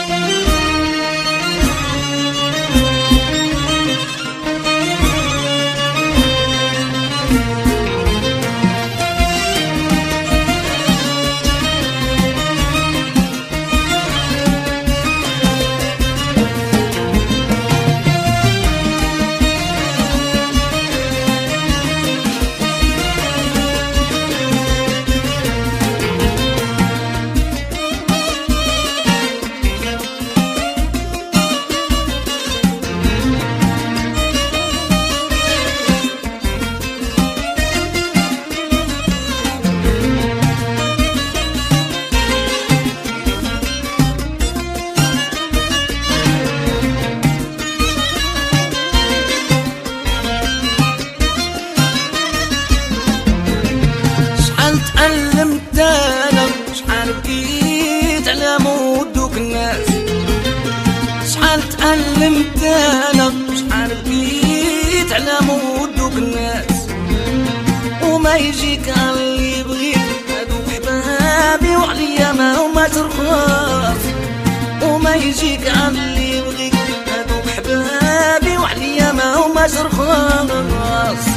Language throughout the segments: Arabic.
تعلمت انا شحال بكيت على مودوك الناس، شحال تعلمت انا شحال بكيت على مودوك الناس، وما يجيك اللي يبغيك هادوك حبابي وعليا ما هما ترخاص، وما يجيك اللي يبغيك هادوك حبابي وعليا ما هما ترخاص.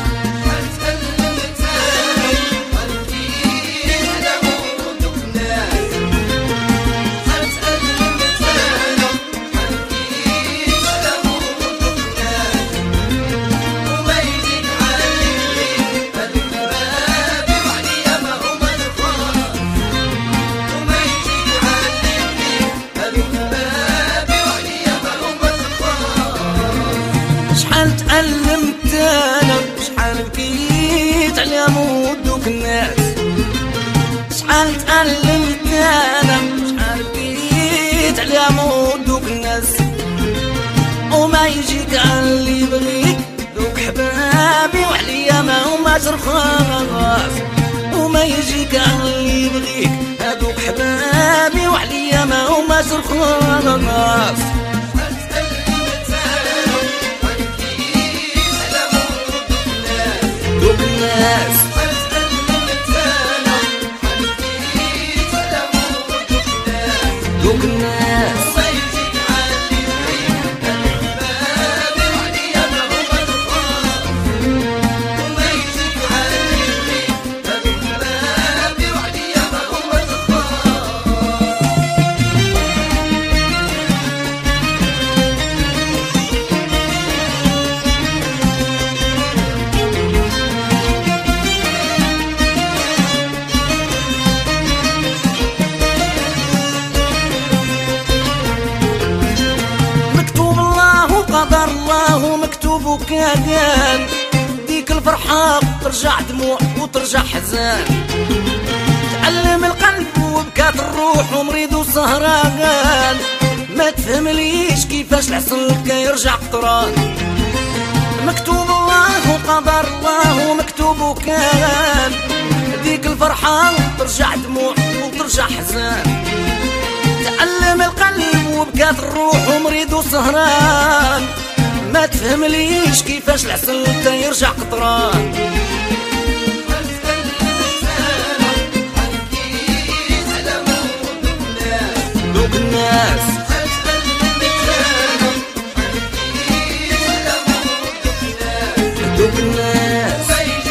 شحال تعلمت انا شحال بكيت على مودوك الناس، شحال تعلمت انا شحال بكيت على مودوك الناس، وما يجيك اللي يبغيك دوك حبابي وعليا ما هما ترخاص، وما يجيك اللي يبغيك هادوك حبابي وعليا ما هما ترخاص. دوك الناس دوك الناس قدر الله مكتوب كان، ديك الفرحة ترجع دموع وترجع حزان، تعلم القلب وبكات الروح ومريض وسهران، ما تفهمليش كيفاش العسل كيرجع قطران. مكتوب الله وقدر الله مكتوب كان، ديك الفرحة ترجع دموع وترجع حزان، تعلم القلب وبكات الروح ومريض وسهران، ما تفهمليش كيفاش العسل يرجع قطران. دوك الناس دوك الناس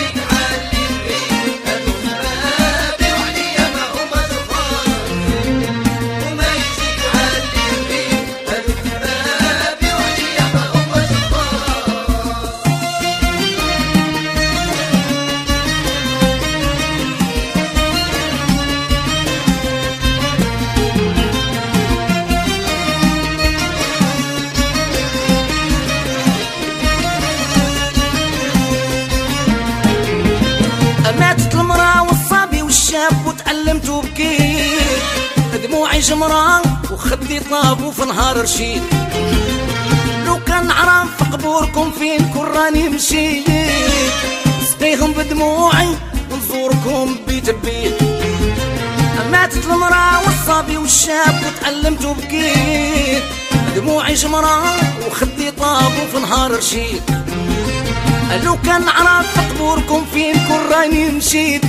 ماتت المرأة والصبي والشاب وتعلمت وبكيت، دموعي جمرة وخدي طاب وفي نهار رشيد، لو كان نعرف في قبوركم فين كون راني مشيت، سقيهم بدموعي ونزوركم بيت بيت. ماتت المرأة والصبي والشاب وتعلمت وبكيت، دموعي جمرة وخدي طاب وفي نهار رشيد، لو كان نعرف في قبوركم فين كون راني مشيت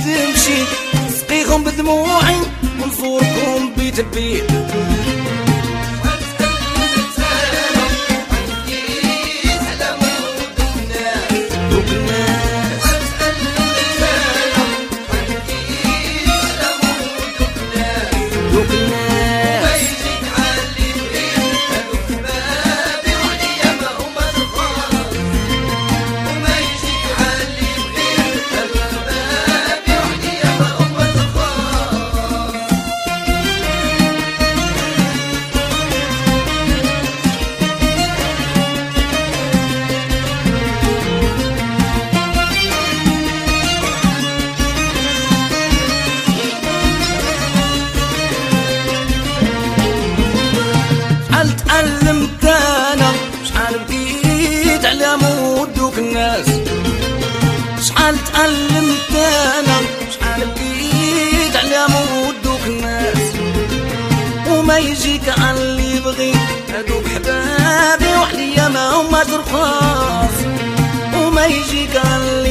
سقيهم بدموعي ونزوركم بيت بيت. تعلمت انا شحال بكيت على مودوك الناس، وما يجيك عن اللي بغيت هادوك حبابي وحليا ما هما رخاص، وما يجيك عن اللي